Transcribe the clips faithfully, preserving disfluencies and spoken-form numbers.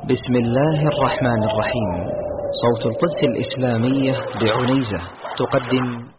بسم الله الرحمن الرحيم. صوت القدس الإسلامية بعنيزة تقدم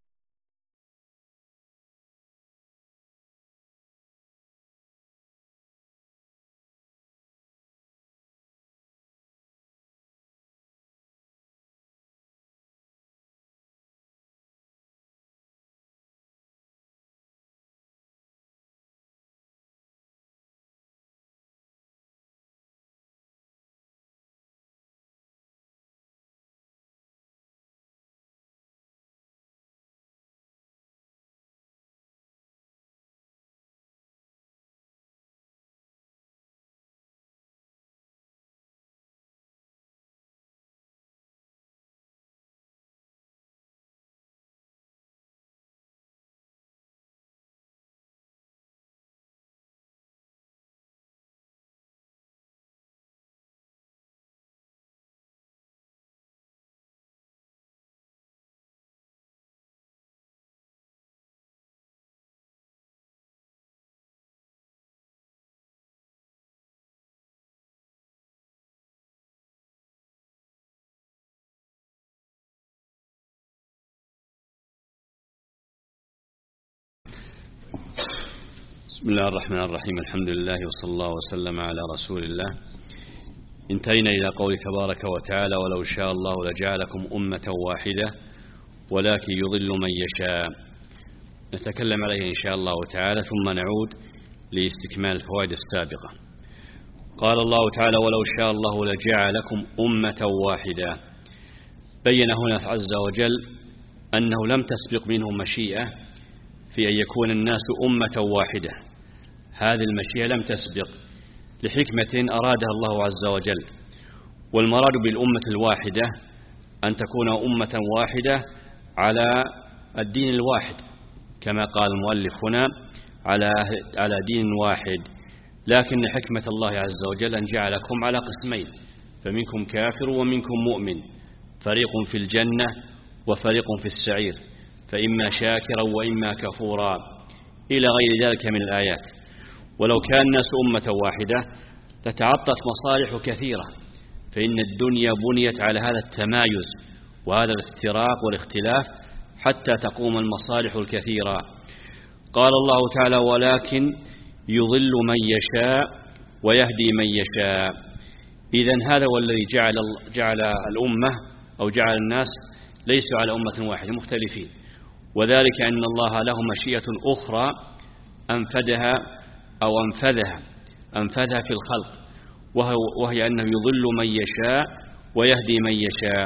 بسم الله الرحمن الرحيم. الحمد لله وصلى الله وسلم على رسول الله. انتهينا إلى قول تبارك وتعالى: ولو شاء الله لجعلكم أمة واحدة ولكن يضل من يشاء. نتكلم عليه إن شاء الله تعالى ثم نعود لاستكمال الفوائد السابقة. قال الله تعالى: ولو شاء الله لجعلكم أمة واحدة. بين هنا عز وجل أنه لم تسبق منه مشيئة في أن يكون الناس أمة واحدة. هذه المشيئة لم تسبق لحكمة أرادها الله عز وجل. والمراد بالأمة الواحدة أن تكون أمة واحدة على الدين الواحد، كما قال المؤلف هنا على على دين واحد. لكن حكمة الله عز وجل أن جعلكم على قسمين، فمنكم كافر ومنكم مؤمن، فريق في الجنة وفريق في السعير، فإما شاكرا وإما كفورا، إلى غير ذلك من الآيات. ولو كان الناس أمة واحدة لتعطت مصالح كثيرة، فإن الدنيا بنيت على هذا التمايز وهذا الافتراق والاختلاف حتى تقوم المصالح الكثيرة. قال الله تعالى: ولكن يضل من يشاء ويهدي من يشاء. إذن هذا هو الذي جعل, جعل الأمة أو جعل الناس ليسوا على أمة واحدة، مختلفين، وذلك أن الله له مشيئة أخرى أنفذها أو أنفذها أنفذها في الخلق، وهي أنه يضل من يشاء ويهدي من يشاء.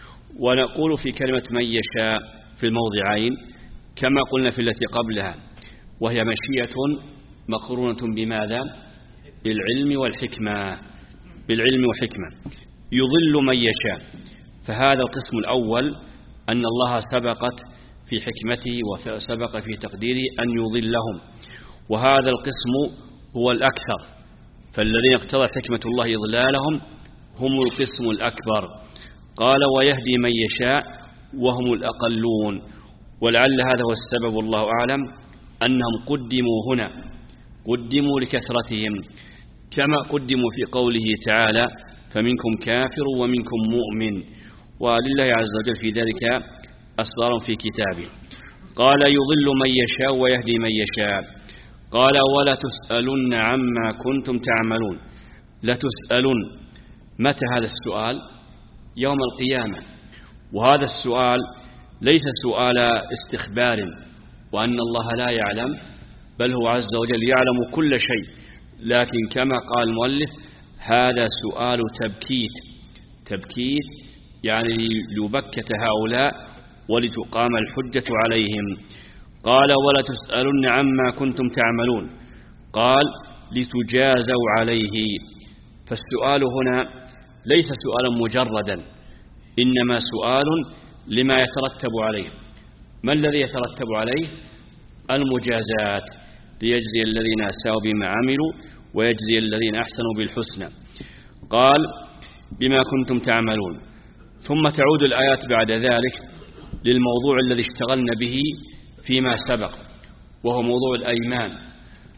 ونقول في كلمة من يشاء في الموضعين كما قلنا في التي قبلها، وهي مشيئة مقرونة بماذا؟ بالعلم والحكمة. بالعلم والحكمة يضل من يشاء. فهذا القسم الأول أن الله سبقت في حكمته وسبق في تقديره أن يضلهم، وهذا القسم هو الأكثر، فالذين اقتضى حكمة الله إضلالهم هم القسم الأكبر. قال: ويهدي من يشاء وهم الأقلون. ولعل هذا هو السبب، الله أعلم، أنهم قدموا هنا، قدموا لكثرتهم، كما قدموا في قوله تعالى: فمنكم كافر ومنكم مؤمن، ولله عز وجل في ذلك أسرار في كتابه. قال: يضل من يشاء ويهدي من يشاء. قال: ولا تسألن عما كنتم تعملون. لا تسألن، متى هذا السؤال؟ يوم القيامة. وهذا السؤال ليس سؤال استخبار وأن الله لا يعلم، بل هو عز وجل يعلم كل شيء، لكن كما قال المؤلف هذا سؤال تبكيت. تبكيت يعني ليبكت هؤلاء ولتقام الحجة عليهم. قال: ولا تسألن عما كنتم تعملون. قال: لتجازوا عليه. فالسؤال هنا ليس سؤالا مجردا، إنما سؤال لما يترتب عليه. ما الذي يترتب عليه؟ المجازات، ليجزي الذين أساءوا بما عملوا ويجزي الذين أحسنوا بالحسنى. قال: بما كنتم تعملون. ثم تعود الآيات بعد ذلك للموضوع الذي اشتغلنا به فيما سبق، وهو موضوع الأيمان.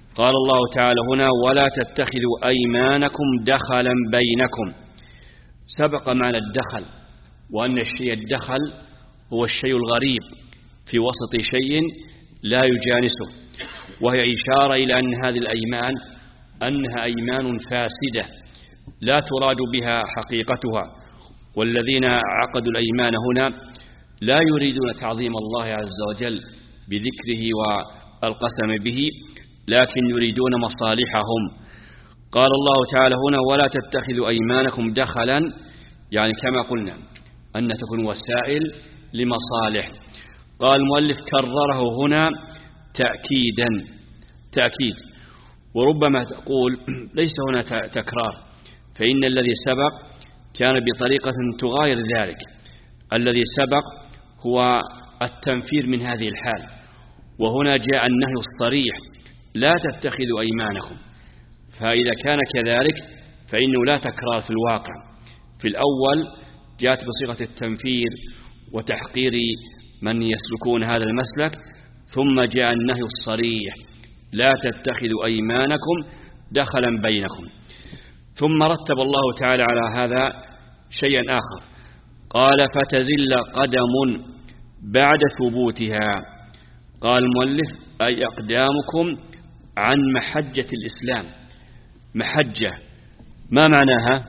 قال الله تعالى هنا ولا تتخذوا أيمانكم دخلا بينكم. سبق معنى الدخل، وأن الشيء الدخل هو الشيء الغريب في وسط شيء لا يجانسه، وهي إشارة إلى أن هذه الأيمان أنها أيمان فاسدة لا تراد بها حقيقتها، والذين عقدوا الأيمان هنا لا يريدون تعظيم الله عز وجل بذكره والقسم به، لكن يريدون مصالحهم. قال الله تعالى هنا ولا تتخذوا أيمانكم دخلا، يعني كما قلنا أن تكون وسائل لمصالح. قال المؤلف كرره هنا تأكيدا تأكيد، وربما تقول ليس هنا تكرار، فإن الذي سبق كان بطريقة تغاير ذلك. الذي سبق هو التنفير من هذه الحال، وهنا جاء النهي الصريح لا تتخذوا أيمانكم. فإذا كان كذلك فإنه لا تكرار في الواقع. في الأول جاءت بصيغة التنفير وتحقير من يسلكون هذا المسلك، ثم جاء النهي الصريح لا تتخذوا أيمانكم دخلا بينكم. ثم رتب الله تعالى على هذا شيئا آخر، قال فتزل قدم بعد ثبوتها. قال المؤلف أي أقدامكم عن محجة الإسلام. محجة ما معناها؟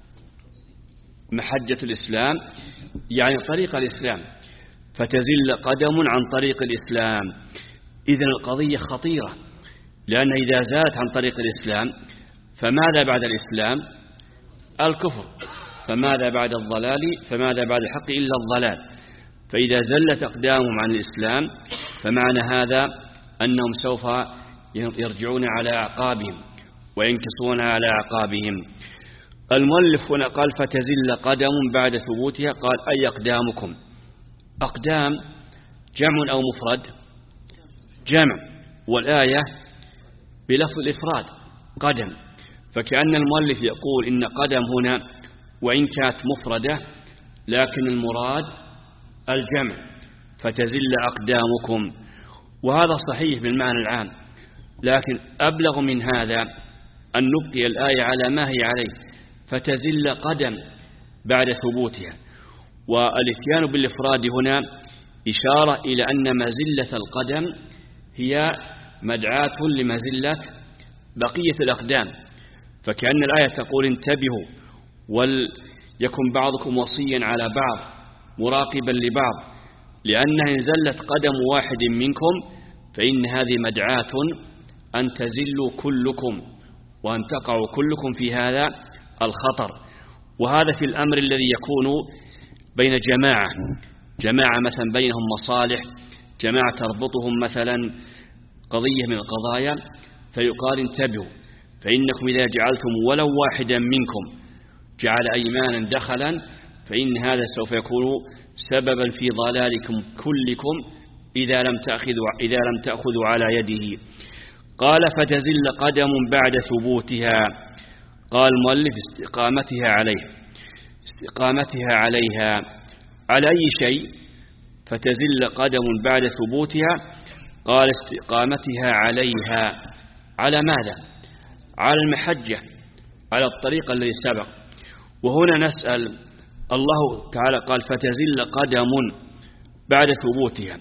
محجة الإسلام يعني طريق الإسلام، فتزل قدم عن طريق الإسلام. إذن القضية خطيرة، لأن إذا زالت عن طريق الإسلام فماذا بعد الإسلام؟ الكفر. فماذا بعد الضلال؟ فماذا بعد الحق إلا الضلال. فإذا زلت أقدامهم عن الإسلام فمعنى هذا أنهم سوف يرجعون على أعقابهم وينكسون على أعقابهم. المؤلف هنا قال فتزل قدم بعد ثبوتها، قال أي أقدامكم. أقدام جمع أو مفرد؟ جمع، والآية بلفظ الإفراد قدم، فكأن المؤلف يقول إن قدم هنا وإن كانت مفردة لكن المراد الجمع، فتزل أقدامكم. وهذا صحيح بالمعنى العام، لكن أبلغ من هذا أن نبقي الآية على ما هي عليه، فتزل قدم بعد ثبوتها. والاتيان بالإفراد هنا إشارة إلى أن مزلة القدم هي مدعاة لمزلة بقية الأقدام. فكأن الآية تقول انتبهوا وليكن بعضكم وصيا على بعض مراقبا لبعض، لأنها إن زلت قدم واحد منكم فإن هذه مدعاة أن تزلوا كلكم وأن تقعوا كلكم في هذا الخطر. وهذا في الأمر الذي يكون بين جماعة جماعة مثلا بينهم مصالح، جماعة تربطهم مثلا قضية من القضايا، فيقال انتبهوا، فإنكم إذا جعلتم ولو واحدا منكم جعل أيمانا دخلا فإن هذا سوف يكون سببا في ضلالكم كلكم إذا لم تأخذوا إذا لم تأخذوا على يده. قال فتزل قدم بعد ثبوتها. قال المؤلف استقامتها عليه استقامتها عليها على أي شيء؟ فتزل قدم بعد ثبوتها، قال استقامتها عليها على ماذا؟ على المحجة، على الطريق الذي سبق. وهنا نسأل الله تعالى قال فتزل قدم بعد ثبوتها.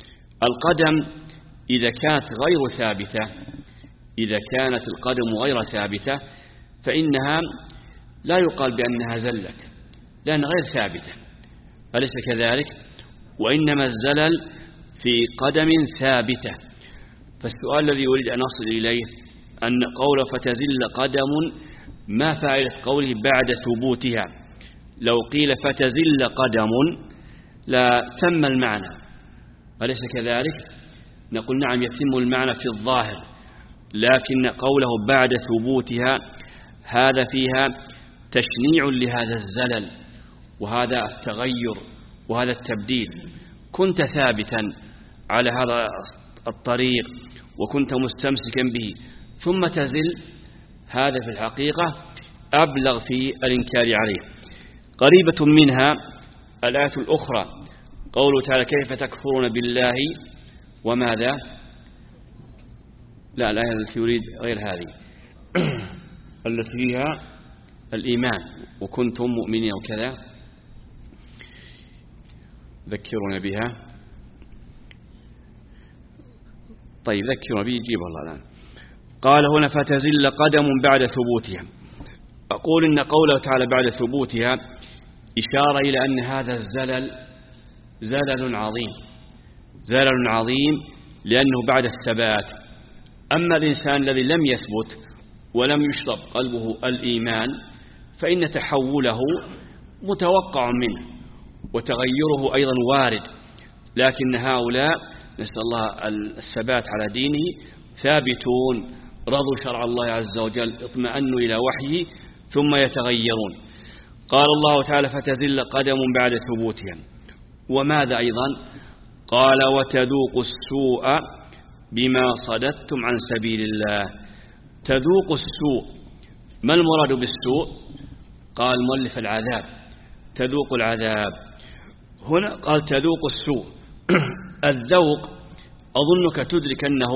القدم إذا كانت غير ثابتة إذا كانت القدم غير ثابتة فإنها لا يقال بأنها زلت، لأنها غير ثابتة، أليس كذلك؟ وإنما الزلل في قدم ثابتة. فالسؤال الذي أريد أن أصل إليه أن قول فتزل قدم ما فائدة قوله بعد ثبوتها؟ لو قيل فتزل قدم لا تم المعنى، أليس كذلك؟ نقول نعم يتم المعنى في الظاهر، لكن قوله بعد ثبوتها هذا فيها تشنيع لهذا الزلل وهذا التغير وهذا التبديل. كنت ثابتا على هذا الطريق وكنت مستمسكا به ثم تزل، هذا في الحقيقة أبلغ في الإنكار عليه. قريبة منها الآية الأخرى قوله تعالى كيف تكفرون بالله وماذا لا الآية التي يريد غير هذه التي فيها الإيمان وكنتم مؤمنين وكذا، ذكرون بها. طيب ذكرون به يجيب الله الآن. قال هنا فتزل قدم بعد ثبوتها. أقول إن قوله تعالى بعد ثبوتها إشارة إلى أن هذا الزلل زلل عظيم، زلل عظيم لأنه بعد الثبات. أما الإنسان الذي لم يثبت ولم يشرب قلبه الإيمان فإن تحوله متوقع منه وتغيره أيضا وارد، لكن هؤلاء نسأل الله الثبات على دينه ثابتون، رضوا شرع الله عز وجل، اطمأنوا إلى وحيه ثم يتغيرون. قال الله تعالى فتزل قدم بعد ثبوتها. وماذا أيضا؟ قال وتذوق السوء بما صددتم عن سبيل الله. تذوق السوء، ما المراد بالسوء؟ قال مؤلف العذاب، تذوق العذاب. هنا قال تذوق السوء. الذوق أظنك تدرك أنه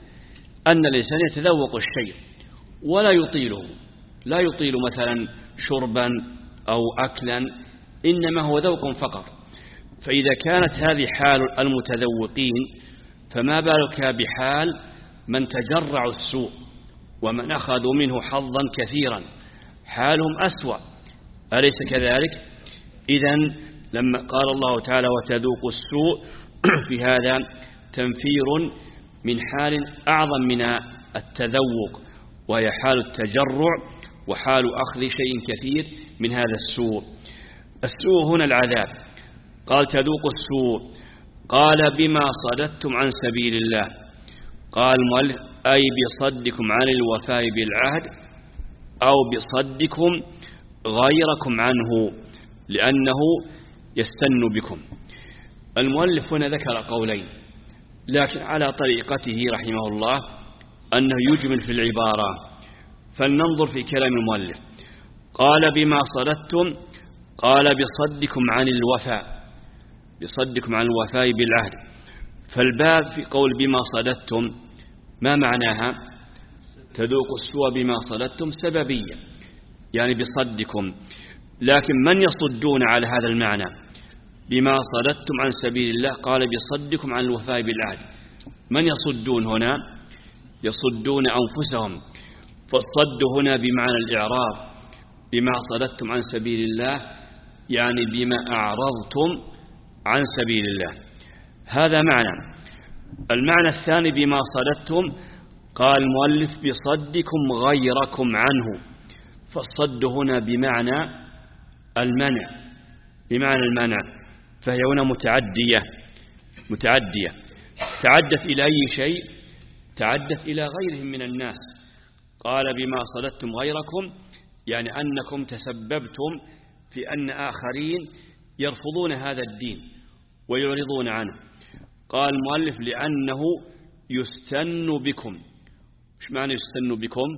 أن الإنسان يتذوق الشيء ولا يطيله، لا يطيل مثلا شربا أو أكلا، إنما هو ذوق فقط. فإذا كانت هذه حال المتذوقين فما بالك بحال من تجرعوا السوء ومن أخذوا منه حظا كثيرا، حالهم أسوأ، أليس كذلك؟ إذن لما قال الله تعالى وتذوق السوء في هذا تنفير من حال أعظم من التذوق، وهي حال التجرع وحال أخذ شيء كثير من هذا السوء. السوء هنا العذاب. قال تذوق السوء. قال بما صددتم عن سبيل الله. قال مؤلف أي بصدكم عن الوفاء بالعهد أو بصدكم غيركم عنه لأنه يستن بكم. المؤلف هنا ذكر قولين، لكن على طريقته رحمه الله أنه يجمل في العبارة، فلننظر في كلام المؤلف. قال بما صددتم، قال بصدكم عن الوفاء، بصدكم عن الوفاء بالعهد. فالباب في قول بما صددتم ما معناها؟ تذوق السوء بما صددتم سببية، يعني بصدكم، لكن من يصدون على هذا المعنى؟ بما صددتم عن سبيل الله قال بصدكم عن الوفاء بالعهد. من يصدون هنا؟ يصدون أنفسهم، فالصد هنا بمعنى الإعراض. بما صددتم عن سبيل الله يعني بما أعرضتم عن سبيل الله، هذا معنى. المعنى الثاني بما صددتم قال المؤلف بصدكم غيركم عنه، فالصد هنا بمعنى المنع، بمعنى المنع، فهي هنا متعدية، متعدية تعدت إلى أي شيء؟ تعدت إلى غيرهم من الناس. قال بما صددتم غيركم يعني أنكم تسببتم في أن آخرين يرفضون هذا الدين ويعرضون عنه. قال المؤلف لأنه يستن بكم. مش معنى يستن بكم؟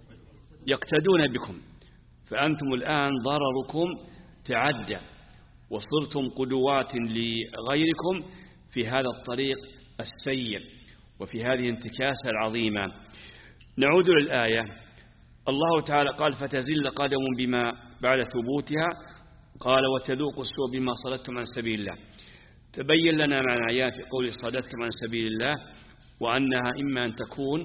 يقتدون بكم، فأنتم الآن ضرركم تعدى وصرتم قدوات لغيركم في هذا الطريق السيء وفي هذه الانتكاسة العظيمة. نعود للآية. الله تعالى قال فتزل قدم بما بعد ثبوتها، قال وتذوق السوء بما صددتم عن سبيل الله. تبين لنا معنى آيات قول صددتم عن سبيل الله وأنها إما أن تكون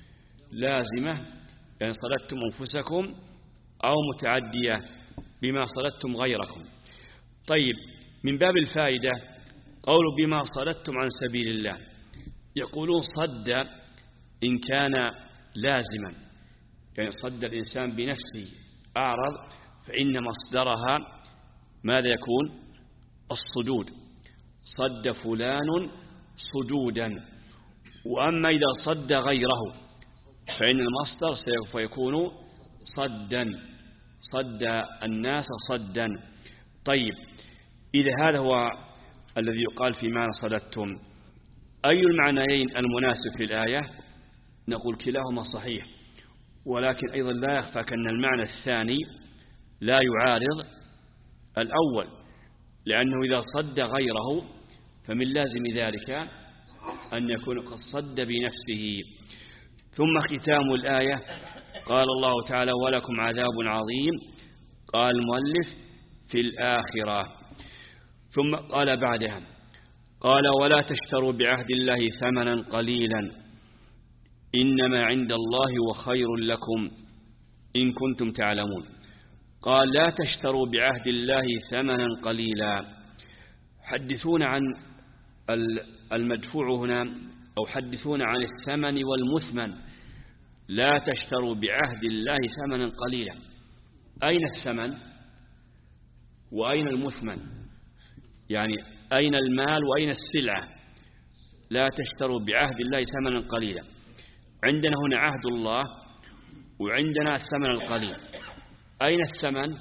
لازمة يعني صددتم أنفسكم، أو متعدية بما صددتم غيركم. طيب من باب الفائدة قول بما صددتم عن سبيل الله، يقولون صد إن كان لازما يعني صد الإنسان بنفسه أعرض، فإن مصدرها ماذا يكون؟ الصدود، صد فلان صدودا. وأما إذا صد غيره فإن المصدر سوف يكون صدا، صد الناس صدا. طيب إذا هذا هو الذي يقال في معنى صددتم، أي المعنيين المناسب في الآية؟ نقول كلاهما صحيح، ولكن أيضا لا يخفى أن المعنى الثاني لا يعارض الأول، لأنه إذا صد غيره فمن لازم ذلك أن يكون قد صد بنفسه. ثم ختام الآية قال الله تعالى ولكم عذاب عظيم. قال المؤلف في الآخرة. ثم قال بعدها قال ولا تشتروا بعهد الله ثمنا قليلا إنما عند الله وخير لكم إن كنتم تعلمون. قال لا تشتروا بعهد الله ثمنا قليلا. حدثونا عن المدفوع هنا أو حدثونا عن الثمن والمثمن. لا تشتروا بعهد الله ثمنا قليلا. أين الثمن وأين المثمن؟ يعني أين المال وأين السلعة؟ لا تشتروا بعهد الله ثمنا قليلا. عندنا هنا عهد الله وعندنا الثمن القليل. أين الثمن؟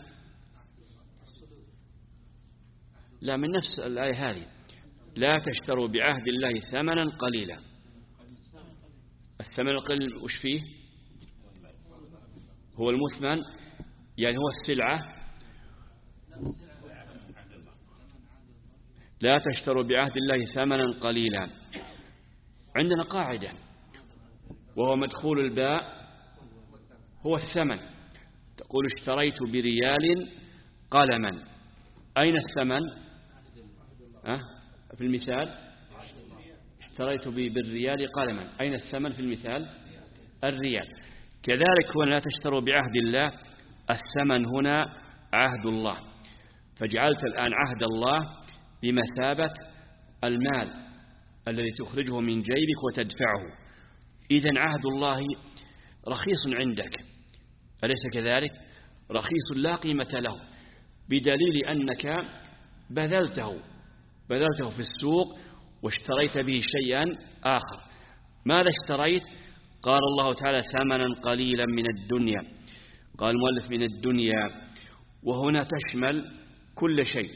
لا، من نفس الآية هذه لا تشتروا بعهد الله ثمنا قليلا. الثمن القليل وش فيه؟ هو المثمن، يعني هو السلعة. لا تشتروا بعهد الله ثمنا قليلا. عندنا قاعدة وهو مدخول الباء هو الثمن. تقول اشتريت بريال قلما. أين الثمن؟ أه؟ في المثال اشتريت بالريال قلما. أين الثمن في المثال؟ الريال. كذلك هنا لا تشتروا بعهد الله. الثمن هنا عهد الله، فجعلت الآن عهد الله بمثابة المال الذي تخرجه من جيبك وتدفعه. إذن عهد الله رخيص عندك، أليس كذلك؟ رخيص لا قيمة له، بدليل أنك بذلته بذلته في السوق واشتريت به شيئا آخر. ماذا اشتريت؟ قال الله تعالى ثمنا قليلا من الدنيا. قال المؤلف من الدنيا، وهنا تشمل كل شيء.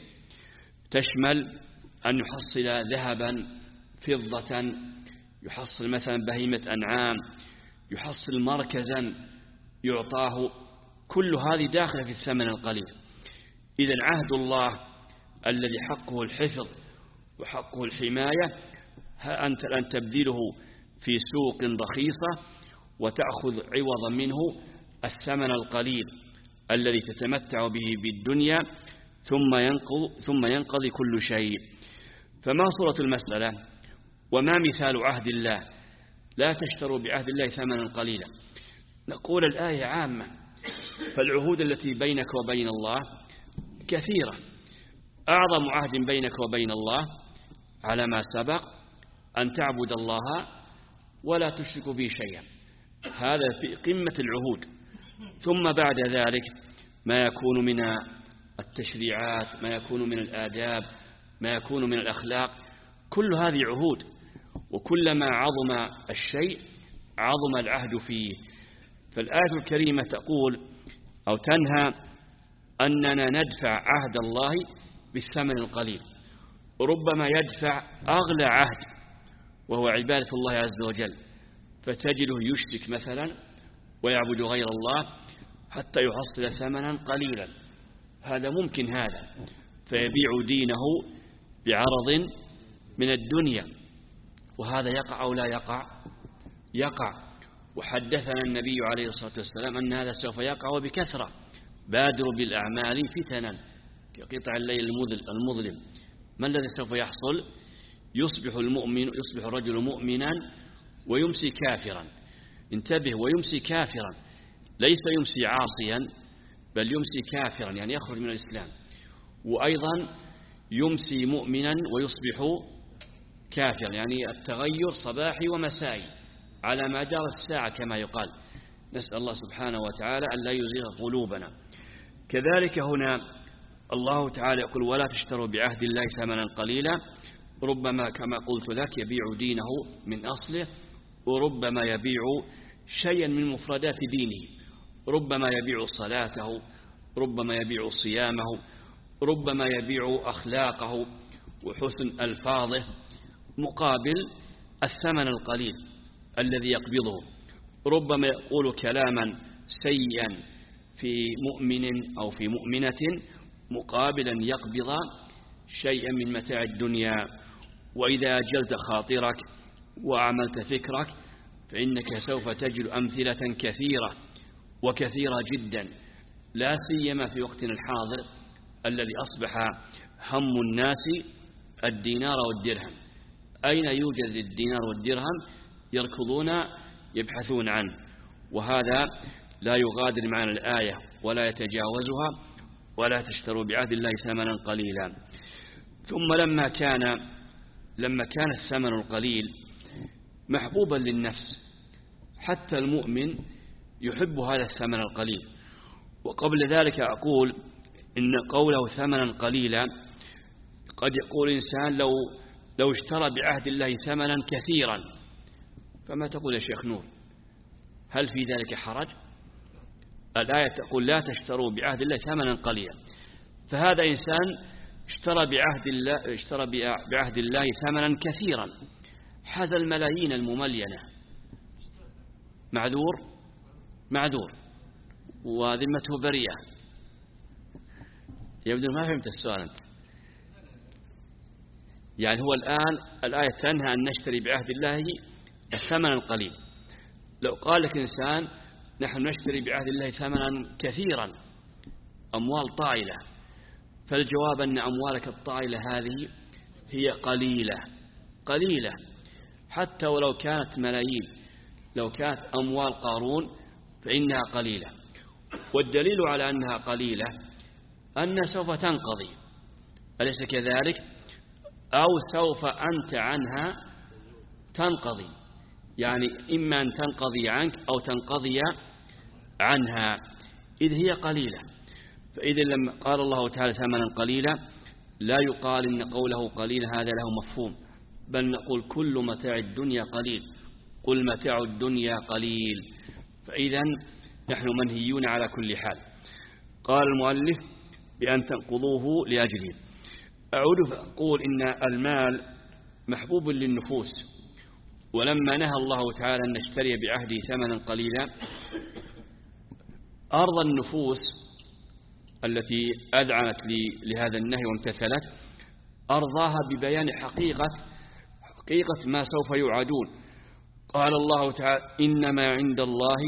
تشمل أن يحصل ذهبا فضة، يحصل مثلا بهيمة أنعام، يحصل مركزا يعطاه، كل هذه داخلة في الثمن القليل. إذن عهد الله الذي حقه الحفظ وحقه الحماية، ها أنت الآن تبذله في سوق رخيصة وتأخذ عوضا منه الثمن القليل الذي تتمتع به بالدنيا، ثم ينقض ثم ينقضي كل شيء. فما صورة المسألة وما مثال عهد الله؟ لا تشتروا بعهد الله ثمنا قليلا. نقول الآية عامة، فالعهود التي بينك وبين الله كثيرة. أعظم عهد بينك وبين الله على ما سبق أن تعبد الله ولا تشرك به شيئا، هذا في قمة العهود. ثم بعد ذلك ما يكون من التشريعات، ما يكون من الآداب، ما يكون من الأخلاق، كل هذه عهود، وكلما عظم الشيء عظم العهد فيه. فالآية الكريمة تقول أو تنهى أننا ندفع عهد الله بالثمن القليل. ربما يدفع أغلى عهد وهو عبادة الله عز وجل، فتجده يشرك مثلا ويعبد غير الله حتى يحصل ثمنا قليلا. هذا ممكن، هذا فيبيع دينه بعرض من الدنيا، وهذا يقع أو لا يقع؟ يقع. وحدثنا النبي عليه الصلاة والسلام أن هذا سوف يقع بكثرة. بادروا بالأعمال فتنا كقطع الليل المظلم. ما الذي سوف يحصل؟ يصبح المؤمن يصبح الرجل مؤمنا ويمسي كافرا. انتبه، ويمسي كافرا، ليس يمسي عاصيا بل يمسي كافرا، يعني يخرج من الإسلام. وأيضا يمسي مؤمنا ويصبح كافرا، يعني التغير صباحي ومسائي على مدار الساعة كما يقال. نسأل الله سبحانه وتعالى أن لا يزيغ قلوبنا. كذلك هنا الله تعالى يقول ولا تشتروا بعهد الله ثمنا قليلا. ربما كما قلت لك يبيع دينه من أصله، وربما يبيع شيئا من مفردات دينه. ربما يبيع صلاته، ربما يبيع صيامه، ربما يبيع أخلاقه وحسن ألفاظه مقابل الثمن القليل الذي يقبضه. ربما يقول كلاما سيئا في مؤمن أو في مؤمنة مقابلا يقبض شيئا من متاع الدنيا. وإذا أجلت خاطرك وعملت فكرك فإنك سوف تجد أمثلة كثيرة وكثيرة جدا، لا سيما في وقتنا الحاضر الذي أصبح هم الناس الدينار والدرهم. أين يوجد الدينار والدرهم؟ يركضون يبحثون عنه، وهذا لا يغادر معنى الآية ولا يتجاوزها: ولا تشتروا بعهد الله ثمنا قليلا. ثم لما كان لما كان الثمن القليل محبوبا للنفس، حتى المؤمن يحب هذا الثمن القليل. وقبل ذلك أقول إن قوله ثمنا قليلا قد يقول إنسان لو لو اشترى بعهد الله ثمنا كثيرا، فما تقول يا شيخ نور؟ هل في ذلك حرج؟ الآية تقول لا تشتروا بعهد الله ثمنا قليلا، فهذا إنسان اشترى بعهد الله اشترى بعهد الله ثمنا كثيرا، حاز الملايين المملينة، معذور معذور وذمته بريئة. يبدو ما فهمت السؤال أنت. يعني هو الآن الآية تنهى أن نشتري بعهد الله الثمن القليل. لو قال لك إنسان نحن نشتري بعهد الله ثمنا كثيرا، أموال طائلة، فالجواب أن أموالك الطائلة هذه هي قليلة قليلة حتى ولو كانت ملايين، لو كانت أموال قارون فإنها قليلة. والدليل على أنها قليلة أن سوف تنقضي، أليس كذلك؟ أو سوف أنت عنها تنقضي، يعني إما أن تنقضي عنك أو تنقضي عنها، إذ هي قليلة. فإذا لما قال الله تعالى ثمنا قليلا لا يقال إن قوله قليل هذا له مفهوم، بل نقول كل متاع الدنيا قليل، قل متاع الدنيا قليل. فإذا نحن منهيون على كل حال. قال المؤلف بأن تنقضوه لأجله. أعود فأقول إن المال محبوب للنفوس، ولما نهى الله تعالى أن نشتري بعهده ثمنا قليلا أرضى النفوس التي أذعنت لهذا النهي وامتثلت، أرضاها ببيان حقيقة حقيقة ما سوف يوعدون. قال الله تعالى إنما عند الله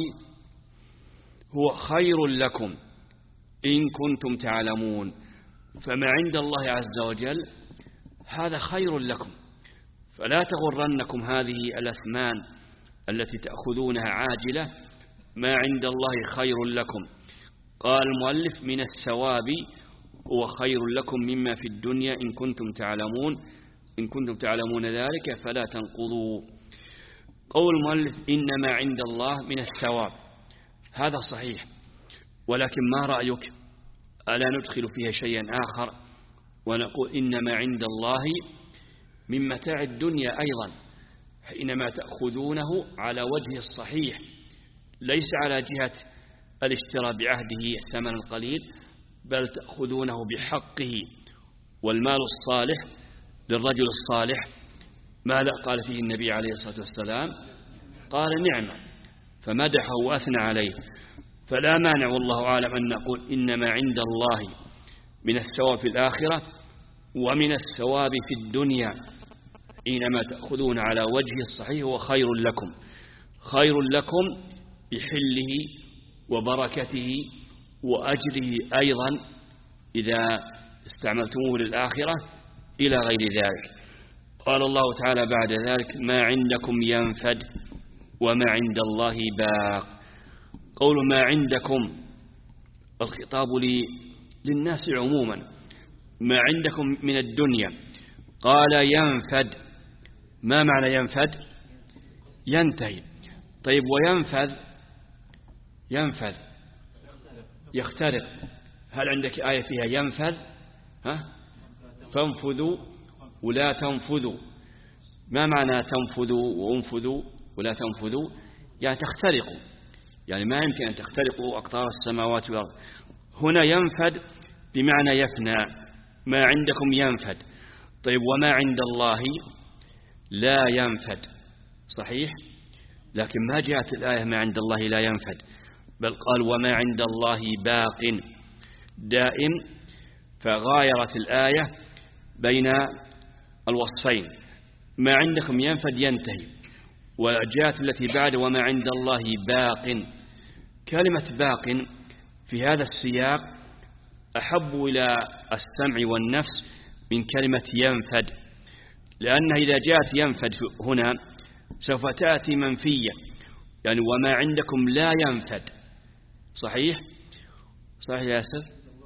هو خير لكم إن كنتم تعلمون. فما عند الله عز وجل هذا خير لكم، فلا تغرنكم هذه الأثمان التي تأخذونها عاجلة، ما عند الله خير لكم. قال المؤلف من الثواب هو خير لكم مما في الدنيا إن كنتم تعلمون، إن كنتم تعلمون ذلك فلا تنقضوا. قول المؤلف إنما عند الله من الثواب هذا صحيح، ولكن ما رأيك ألا ندخل فيها شيئا آخر ونقول إنما عند الله من متاع الدنيا أيضا، حينما تأخذونه على وجه الصحيح ليس على جهة الاشتراء بعهده الثمن القليل، بل تأخذونه بحقه. والمال الصالح للرجل الصالح ماذا قال فيه النبي عليه الصلاة والسلام؟ قال نعمة، فمدحه وأثنى عليه. فلا مانع والله أعلم أن نقول إنما عند الله من الثواب في الآخرة ومن الثواب في الدنيا، حينما تأخذون على وجه الصحيح وخير لكم، خير لكم بحله وبركته وأجره أيضا إذا استعملتموه للآخرة إلى غير ذلك. قال الله تعالى بعد ذلك ما عندكم ينفد وما عند الله باق. قول ما عندكم الخطاب للناس عموما، ما عندكم من الدنيا. قال ينفد، ما معنى ينفد؟ ينتهي. طيب وينفذ؟ ينفذ يخترق. هل عندك آية فيها ينفذ؟ ها؟ فانفذوا ولا تنفذوا. ما معنى تنفذوا وانفذوا ولا تنفذوا؟ يعني تخترقوا، يعني ما يمكن أن تخترقوا أقطار السماوات والأرض. هنا ينفد بمعنى يفنى، ما عندكم ينفد. طيب وما عند الله لا ينفد، صحيح، لكن ما جاءت الآية ما عند الله لا ينفد، بل قال وما عند الله باق دائم. فغايرت الآية بين الوصفين، ما عندكم ينفد ينتهي، وجاءت التي بعد وما عند الله باق. كلمة باق في هذا السياق أحب إلى السمع والنفس من كلمة ينفد، لأنها إذا جاءت ينفد هنا سوف تأتي منفية، يعني وما عندكم لا ينفد. صحيح؟ صحيح يا ياسر؟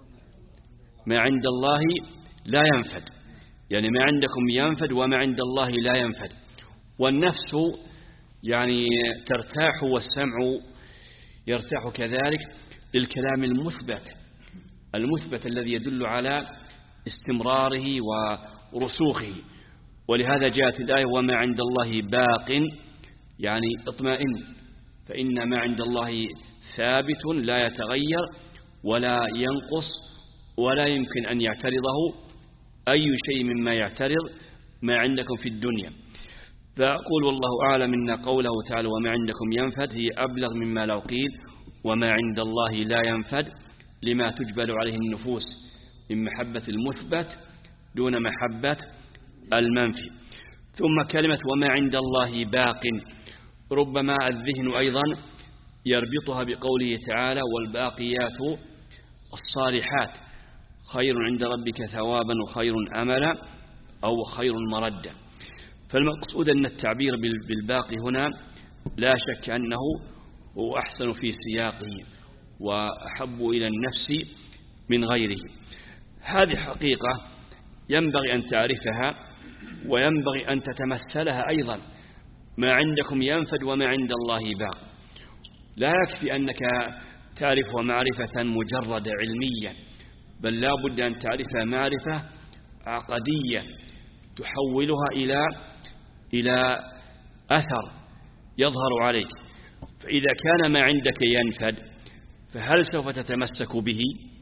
ما عند الله لا ينفد، يعني ما عندكم ينفد وما عند الله لا ينفد. والنفس يعني ترتاح والسمع يرتاح كذلك للكلام المثبت المثبت الذي يدل على استمراره ورسوخه. ولهذا جاءت الآية وما عند الله باق، يعني اطمئن، فإن ما عند الله ثابت لا يتغير ولا ينقص ولا يمكن أن يعترضه أي شيء مما يعترض ما عندكم في الدنيا. فأقول والله أعلم أن قوله تعالى وما عندكم ينفد هي أبلغ مما لو قيل وما عند الله لا ينفد، لما تجبل عليه النفوس من محبة المثبت دون محبة المنفي. ثم كلمة وما عند الله باق ربما الذهن أيضا يربطها بقوله تعالى والباقيات الصالحات خير عند ربك ثوابا وخير أملا أو خير مردا. فالمقصود أن التعبير بالباقي هنا لا شك أنه هو أحسن في سياقه وأحب إلى النفس من غيره. هذه حقيقة ينبغي أن تعرفها وينبغي أن تتمثلها أيضا. ما عندكم ينفد وما عند الله باق. لا يكفي أنك تعرفها معرفة مجرد علميا، بل لا بد أن تعرفها معرفة عقدية تحولها إلى إلى أثر يظهر عليك. فإذا كان ما عندك ينفد فهل سوف تتمسك به؟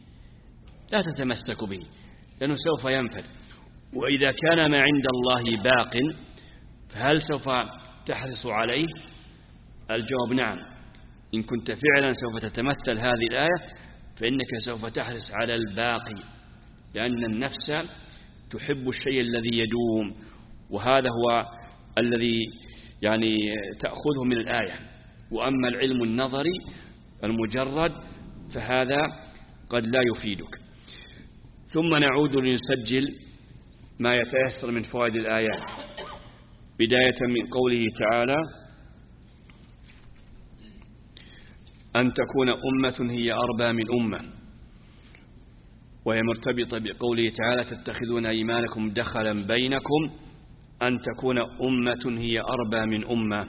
لا تتمسك به لأنه سوف ينفد. وإذا كان ما عند الله باق فهل سوف تحرص عليه؟ الجواب نعم. إن كنت فعلا سوف تتمثل هذه الآية فإنك سوف تحرص على الباقي، لأن النفس تحب الشيء الذي يدوم، وهذا هو الذي يعني تأخذه من الآية. وأما العلم النظري المجرد فهذا قد لا يفيدك. ثم نعود لنسجل ما يتيسر من فوائد الآيات، بداية من قوله تعالى أن تكون أمة هي أربى من أمة، وهي مرتبطة بقوله تعالى تتخذون أيمانكم دخلا بينكم أن تكون أمة هي أربى من أمة.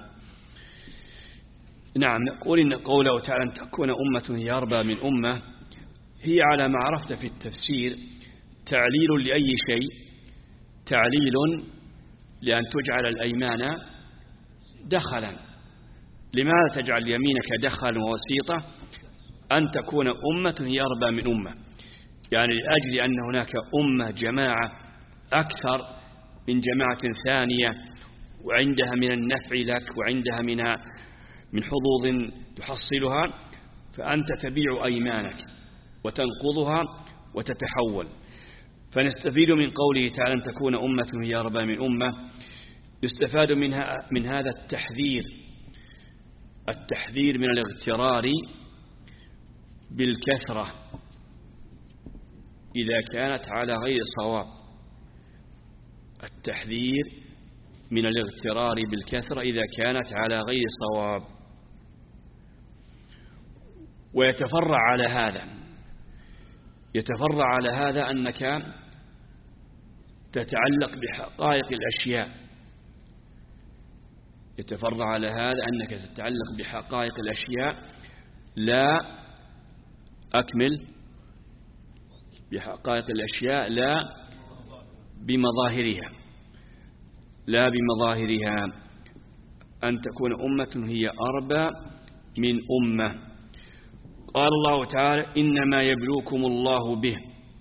نعم، نقول إن قوله تعالى أن تكون أمة هي أربى من أمة هي على ما عرفت في التفسير تعليل لأي شيء، تعليل لأن تجعل الأيمان دخلا. لماذا تجعل يمينك دخلا ووسيطة؟ أن تكون أمة هي أربى من أمة، يعني لأجل أن هناك أمة جماعة أكثر من جماعة ثانية، وعندها من النفع لك وعندها من من حظوظ تحصلها، فأنت تبيع أيمانك وتنقضها وتتحول. فنستفيد من قوله تعالى أن تكون أمة هي أربى من أمة، يستفاد منها من هذا التحذير التحذير من الاغترار بالكثرة إذا كانت على غير صواب، التحذير من الاغترار بالكثرة إذا كانت على غير صواب. ويتفرع على هذا يتفرع على هذا أنك تتعلق بحقائق الأشياء يتفرع على هذا أنك تتعلق بحقائق الأشياء لا أكمل بحقائق الأشياء لا بمظاهرها لا بمظاهرها أن تكون أمة هي أربى من أمة. قال الله تعالى إنما يبلوكم الله به.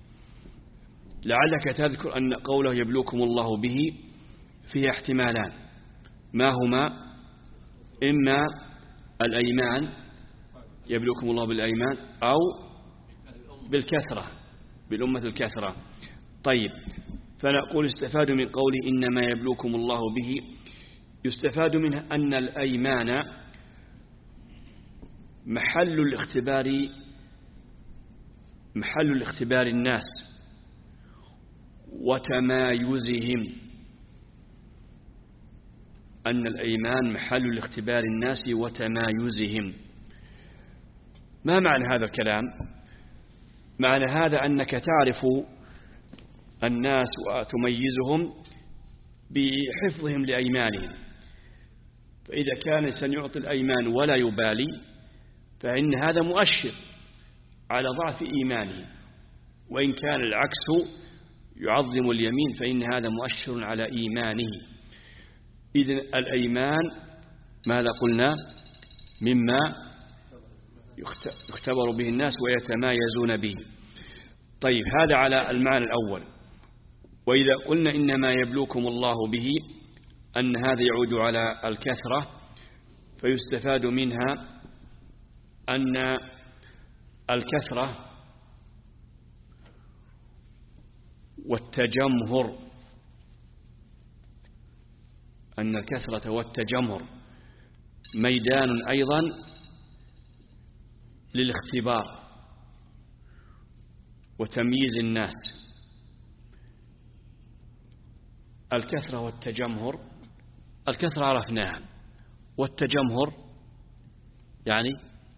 لعلك تذكر أن قوله يبلوكم الله به فيه احتمالان، ما هما؟ إما الأيمان، يبلوكم الله بالأيمان، أو بالكثرة، بالأمة الكثرة. طيب، فنقول استفاد من قوله إنما يبلوكم الله به يستفاد منها أن الأيمان محل الاختبار محل الاختبار الناس وتمايزهم، أن الأيمان محل الاختبار الناس وتمايزهم. ما معنى هذا الكلام؟ معنى هذا أنك تعرف الناس وتميزهم بحفظهم لأيمانهم، فإذا كان سنعطي الأيمان ولا يبالي فإن هذا مؤشر على ضعف إيمانه، وإن كان العكس يعظم اليمين فإن هذا مؤشر على إيمانه. إذن الأيمان ماذا قلنا؟ مما يختبر به الناس ويتمايزون به. طيب، هذا على المعنى الأول. وإذا قلنا إنما يبلوكم الله به، أن هذا يعود على الكثرة، فيستفاد منها أن الكثرة والتجمهر أن الكثرة والتجمهر ميدان أيضا للاختبار وتمييز الناس. الكثرة والتجمهر، الكثرة عرفناها، والتجمهر يعني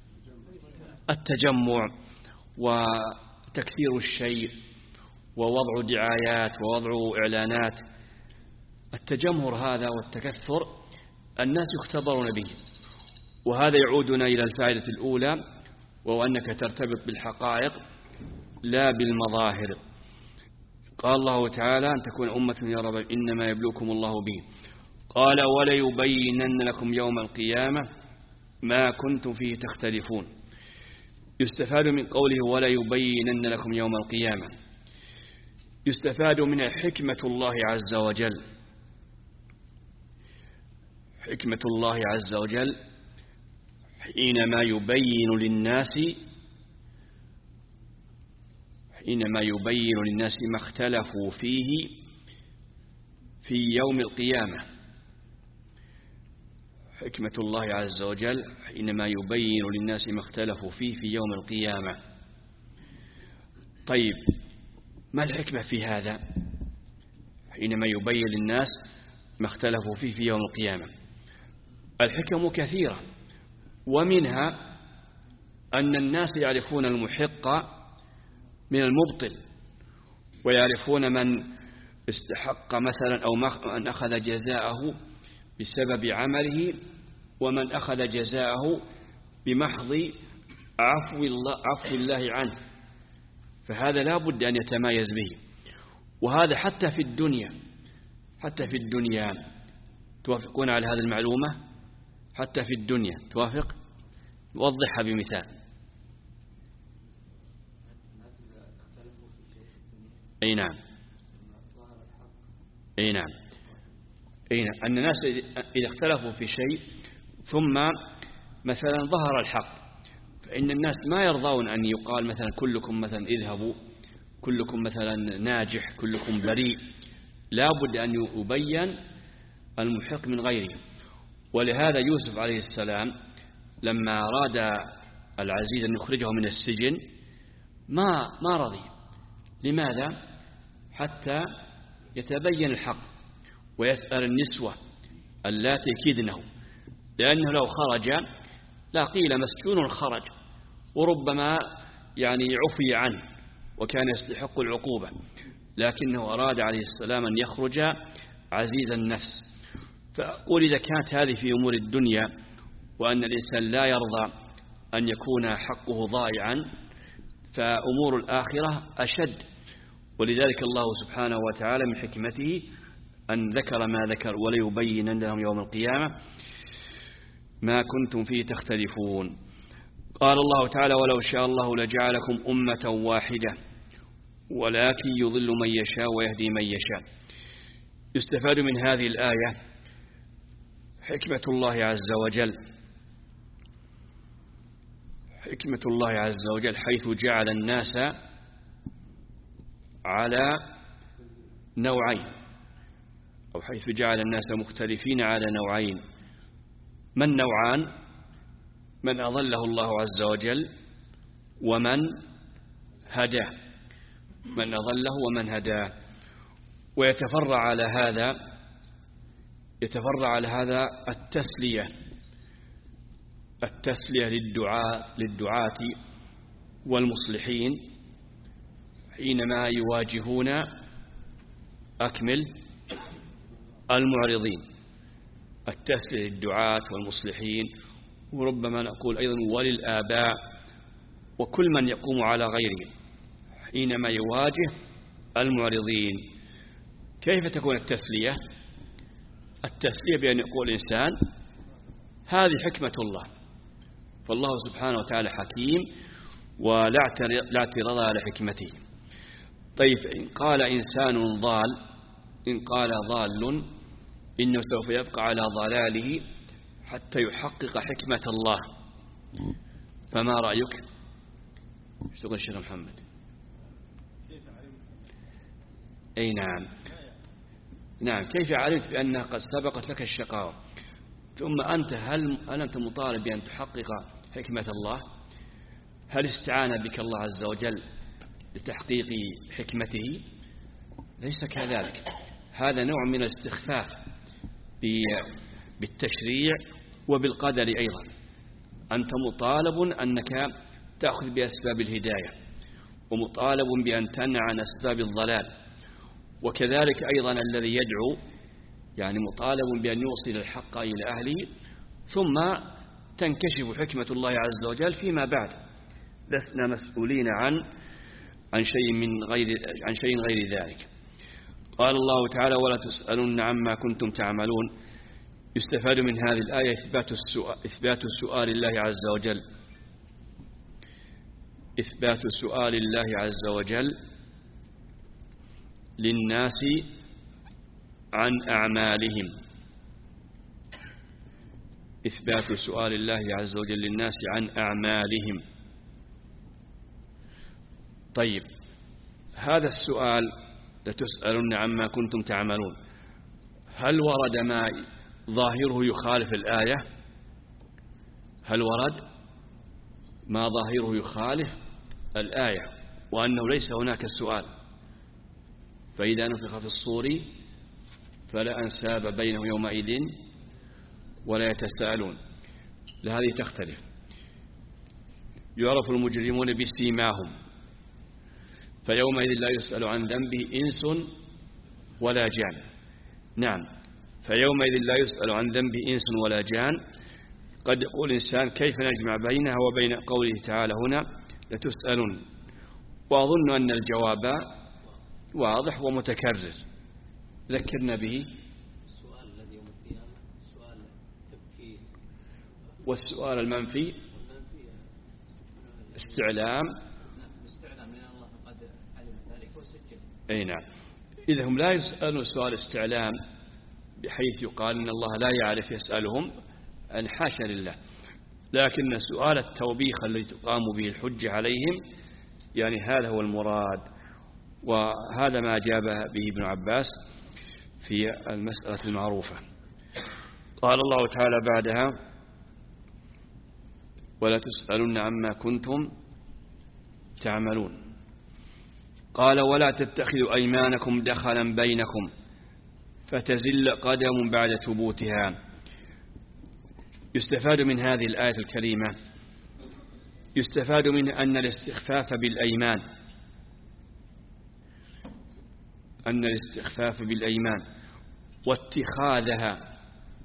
التجمع وتكثير الشيء ووضع دعايات ووضع إعلانات. التجمهر هذا والتكثر الناس يختبرون به، وهذا يعودنا إلى الفائدة الأولى، وهو أنك ترتبط بالحقائق لا بالمظاهر. قال الله تعالى أن تكون أمة يا رب إنما يبلوكم الله به. قال وليبينن لكم يوم القيامة ما كنتم فيه تختلفون. يستفاد من قوله وليبينن لكم يوم القيامة، يستفاد من حكمة الله عز وجل. حكمة الله عز وجل حينما يبين للناس حينما يبين للناس ما اختلفوا فيه في يوم القيامة. حكمة الله عز وجل حينما يبين للناس ما اختلفوا فيه في يوم القيامة. طيب، ما الحكمة في هذا حينما يبين للناس ما اختلفوا فيه في يوم القيامة؟ الحكم كثيرة، ومنها أن الناس يعرفون المحق من المبطل، ويعرفون من استحق مثلا أو من أخذ جزاءه بسبب عمله، ومن أخذ جزاءه بمحض عفو الله, عفو الله عنه. فهذا لا بد أن يتمايز به. وهذا حتى في الدنيا حتى في الدنيا توافقون على هذه المعلومة؟ حتى في الدنيا توافق؟ نوضحها بمثال. أي نعم أي نعم أي نعم أن الناس إذا اختلفوا في شيء ثم مثلا ظهر الحق، فإن الناس ما يرضون أن يقال مثلا كلكم مثلا اذهبوا، كلكم مثلا ناجح، كلكم بريء. لا بد أن يبين المحق من غيره. ولهذا يوسف عليه السلام لما أراد العزيز أن يخرجه من السجن ما ما رضي. لماذا؟ حتى يتبين الحق ويسأل النسوة اللاتي كدنه، لأنه لو خرج لا قيل مسجون خرج، وربما يعني عفي عنه وكان يستحق العقوبة، لكنه أراد عليه السلام أن يخرج عزيز النفس. فأقول إذا كانت هذه في أمور الدنيا وأن الإنسان لا يرضى أن يكون حقه ضائعا، فأمور الآخرة أشد. ولذلك الله سبحانه وتعالى من حكمته أن ذكر ما ذكر وليبينن لهم يوم القيامة ما كنتم فيه تختلفون. قال الله تعالى ولو شاء الله لجعلكم أمة واحدة ولكن يضل من يشاء ويهدي من يشاء. يستفاد من هذه الآية حكمة الله عز وجل حكمة الله عز وجل حيث جعل الناس على نوعين. أو حيث جعل الناس مختلفين على نوعين. من نوعان؟ من أضله الله عز وجل ومن هداه، من أضله ومن هداه. ويتفرع على هذا يتفرع على هذا التسلية التسلية للدعاء للدعاة والمصلحين حينما يواجهون أكمل المعرضين. التسلية للدعاة والمصلحين، وربما نقول أيضا وللآباء وكل من يقوم على غيرهم حينما يواجه المعرضين. كيف تكون التسلية؟ التسلية بأن يقول الإنسان هذه حكمة الله، فالله سبحانه وتعالى حكيم ولا اعتراض على حكمته. طيب إن قال إنسان ضال، إن قال ضال إنه سوف يبقى على ضلاله حتى يحقق حكمة الله، فما رأيك؟ ايش تقول الشيخ محمد؟ أي نعم نعم كيف علمت بأنها قد سبقت لك الشقاوة؟ ثم أنت هل, هل أنت مطالب بأن تحقق حكمة الله؟ هل استعان بك الله عز وجل لتحقيق حكمته؟ ليس كذلك. هذا نوع من الاستخفاف بالتشريع وبالقدر أيضا. أنت مطالب أنك تأخذ بأسباب الهداية، ومطالب بأن تمنع عن أسباب الضلال، وكذلك أيضا الذي يدعو يعني مطالب بأن يوصل الحق إلى أهله، ثم تنكشف حكمة الله عز وجل فيما بعد. لسنا مسؤولين عن عن شيء من غير عن شيء غير ذلك. قال الله تعالى: ولا تسألون عما كنتم تعملون. يستفاد من هذه الآية إثبات السؤال, إثبات سؤال الله عز وجل إثبات سؤال الله عز وجل للناس عن أعمالهم. إثبات سؤال الله عز وجل للناس عن أعمالهم. طيب، هذا السؤال لتسألن عما كنتم تعملون، هل ورد ما ظاهره يخالف الآية؟ هل ورد ما ظاهره يخالف الآية وأنه ليس هناك سؤال؟ فإذا نفخ في الصور فلا أنساب بينهم يومئذ ولا يتساءلون. لهذه تختلف. يعرف المجرمون بسيماهم فيومئذ لا يسأل عن ذنبه إنس ولا جان. نعم، فيومئذ لا يسأل عن ذنبه إنس ولا جان. قد يقول الإنسان كيف نجمع بينها وبين قوله تعالى هنا لتسألون، وأظن أن الجواب واضح ومتكرر. ذكرنا به. السؤال الذي يوم القيامة سؤال تبكير، والسؤال المنفي استعلام استعلام من الله قد علم ذلك وسجل. أي نعم. إذا هم لا يسألون سؤال استعلام بحيث يقال إن الله لا يعرف يسألهم، أن حاشا لله، لكن سؤال التوبيخ الذي تقام به الحجة عليهم يعني هذا هو المراد، وهذا ما أجاب به ابن عباس في المسألة المعروفة. قال الله تعالى بعدها: ولا تسألون عما كنتم تعملون. قال: ولا تتخذوا أيمانكم دخلا بينكم فتزل قدم بعد ثبوتها. يستفاد من هذه الآية الكريمة يستفاد من أن الاستخفاف بالأيمان أن الاستخفاف بالأيمان واتخاذها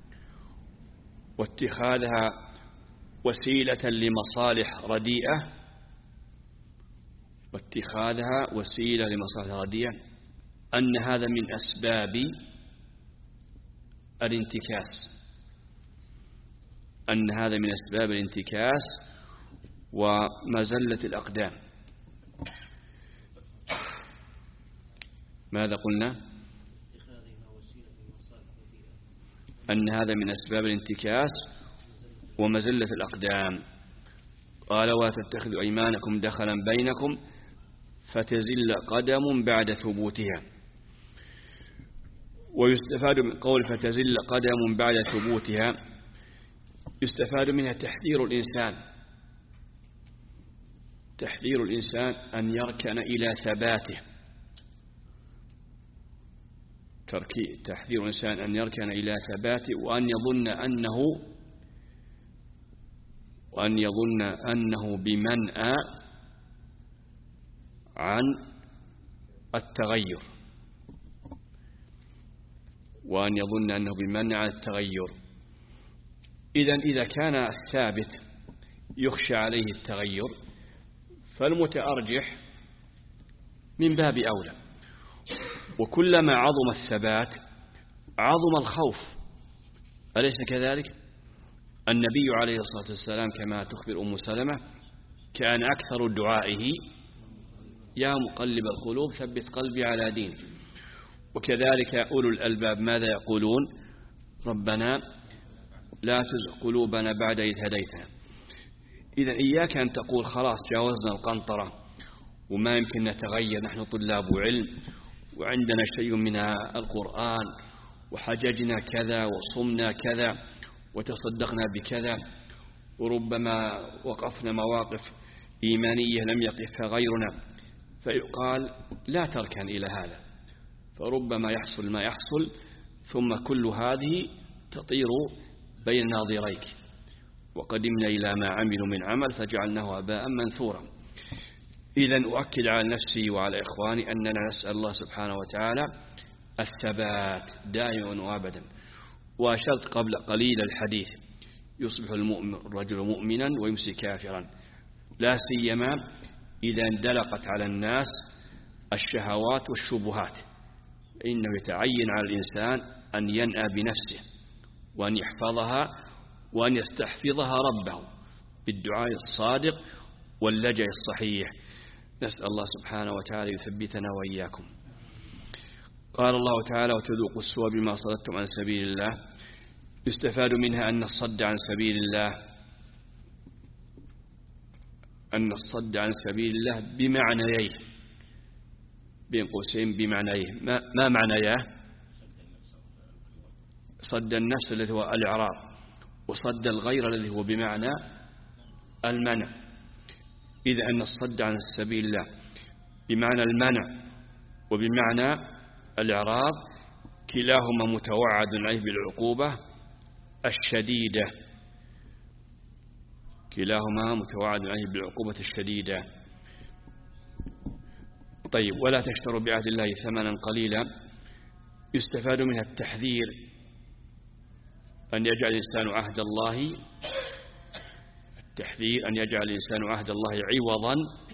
واتخاذها وسيلة لمصالح رديئة واتخاذها وسيلة لمصالح رديئة أن هذا من أسباب الانتكاس أن هذا من أسباب الانتكاس ومزلة الأقدام. ماذا قلنا؟ أن هذا من أسباب الانتكاس ومزلة الأقدام. قال: ولا تتخذوا أيمانكم دخلا بينكم فتزل قدم بعد ثبوتها. ويستفاد من قول فتزل قدم بعد ثبوتها، يستفاد منها تحذير الإنسان تحذير الإنسان أن يركن إلى ثباته، تحذير الإنسان أن يركن إلى ثباته وأن يظن أنه وأن يظن أنه بمنأى عن التغير وأن يظن أنه بمنع عن التغير. إذن إذا كان الثابت يخشى عليه التغير فالمتأرجح من باب أولى، وكلما عظم الثبات عظم الخوف، أليس كذلك؟ النبي عليه الصلاة والسلام كما تخبر أم سلمة كان أكثر دعائه يا مقلب القلوب ثبت قلبي على دينك. وكذلك أولو الألباب ماذا يقولون؟ ربنا لا تزغ قلوبنا بعد إذ هديتنا. إذا إياك أن تقول خلاص جاوزنا القنطرة وما يمكن نتغير، نحن طلاب علم وعندنا شيء من القرآن وحججنا كذا وصمنا كذا وتصدقنا بكذا، وربما وقفنا مواقف إيمانية لم يقفها غيرنا، فيقال لا تركن إلى هذا، فربما يحصل ما يحصل ثم كل هذه تطير بين ناظريك، وقدمنا إلى ما عملوا من عمل فجعلناه هباء منثورا. إذن أؤكد على نفسي وعلى إخواني أننا نسأل الله سبحانه وتعالى الثبات دائما وابدا. وأشرت قبل قليل الحديث يصبح المؤمن الرجل مؤمنا ويمسي كافرا، لا سيما إذا اندلقت على الناس الشهوات والشبهات، إنه يتعين على الإنسان أن ينأى بنفسه وأن يحفظها وأن يستحفظها ربه بالدعاء الصادق واللجأ الصحيح. نسأل الله سبحانه وتعالى يثبتنا وإياكم. قال الله تعالى وتذوقوا السوء بما صددتم عن سبيل الله. يستفاد منها أن الصد عن سبيل الله أن الصد عن سبيل الله بمعنييه، بين قوسين بمعنييه. ما, ما معنياه؟ صد النفس الذي هو الإعراض، وصد الغير الذي هو بمعنى المنع. إذا أن الصد عن سبيل الله بمعنى المنع وبمعنى الإعراض كلاهما متوعد عليه بالعقوبة الشديدة كلاهما متوعد عليه بالعقوبة الشديدة. طيب، ولا تشتروا بعهد الله ثمنا قليلا. يستفاد منها التحذير أن يجعل الإنسان عهد الله التحذير أن يجعل الإنسان عهد الله عوضا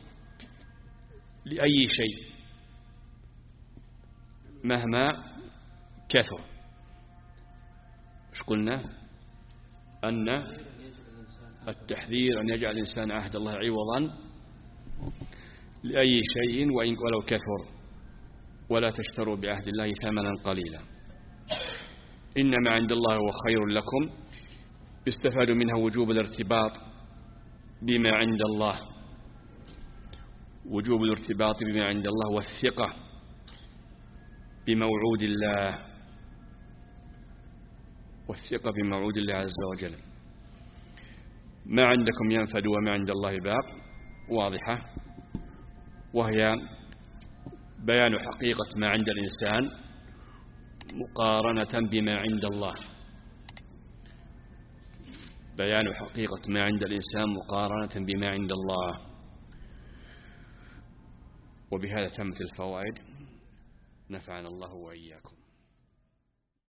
لأي شيء مهما كثر. مش قلنا أن التحذير أن يجعل الإنسان عهد الله عوضا لأي شيء وإن ولو كثر. ولا تشتروا بعهد الله ثمنا قليلا إنما عند الله هو خير لكم. يستفاد منها وجوب الارتباط بما عند الله وجوب الارتباط بما عند الله والثقة بموعود الله والثقة بموعود الله عز وجل. ما عندكم ينفد وما عند الله باق، واضحة، وهي بيان حقيقة ما عند الإنسان مقارنة بما عند الله بيان حقيقة ما عند الإنسان مقارنة بما عند الله. وبهذا تمت الفوائد، نفعنا الله وإياكم.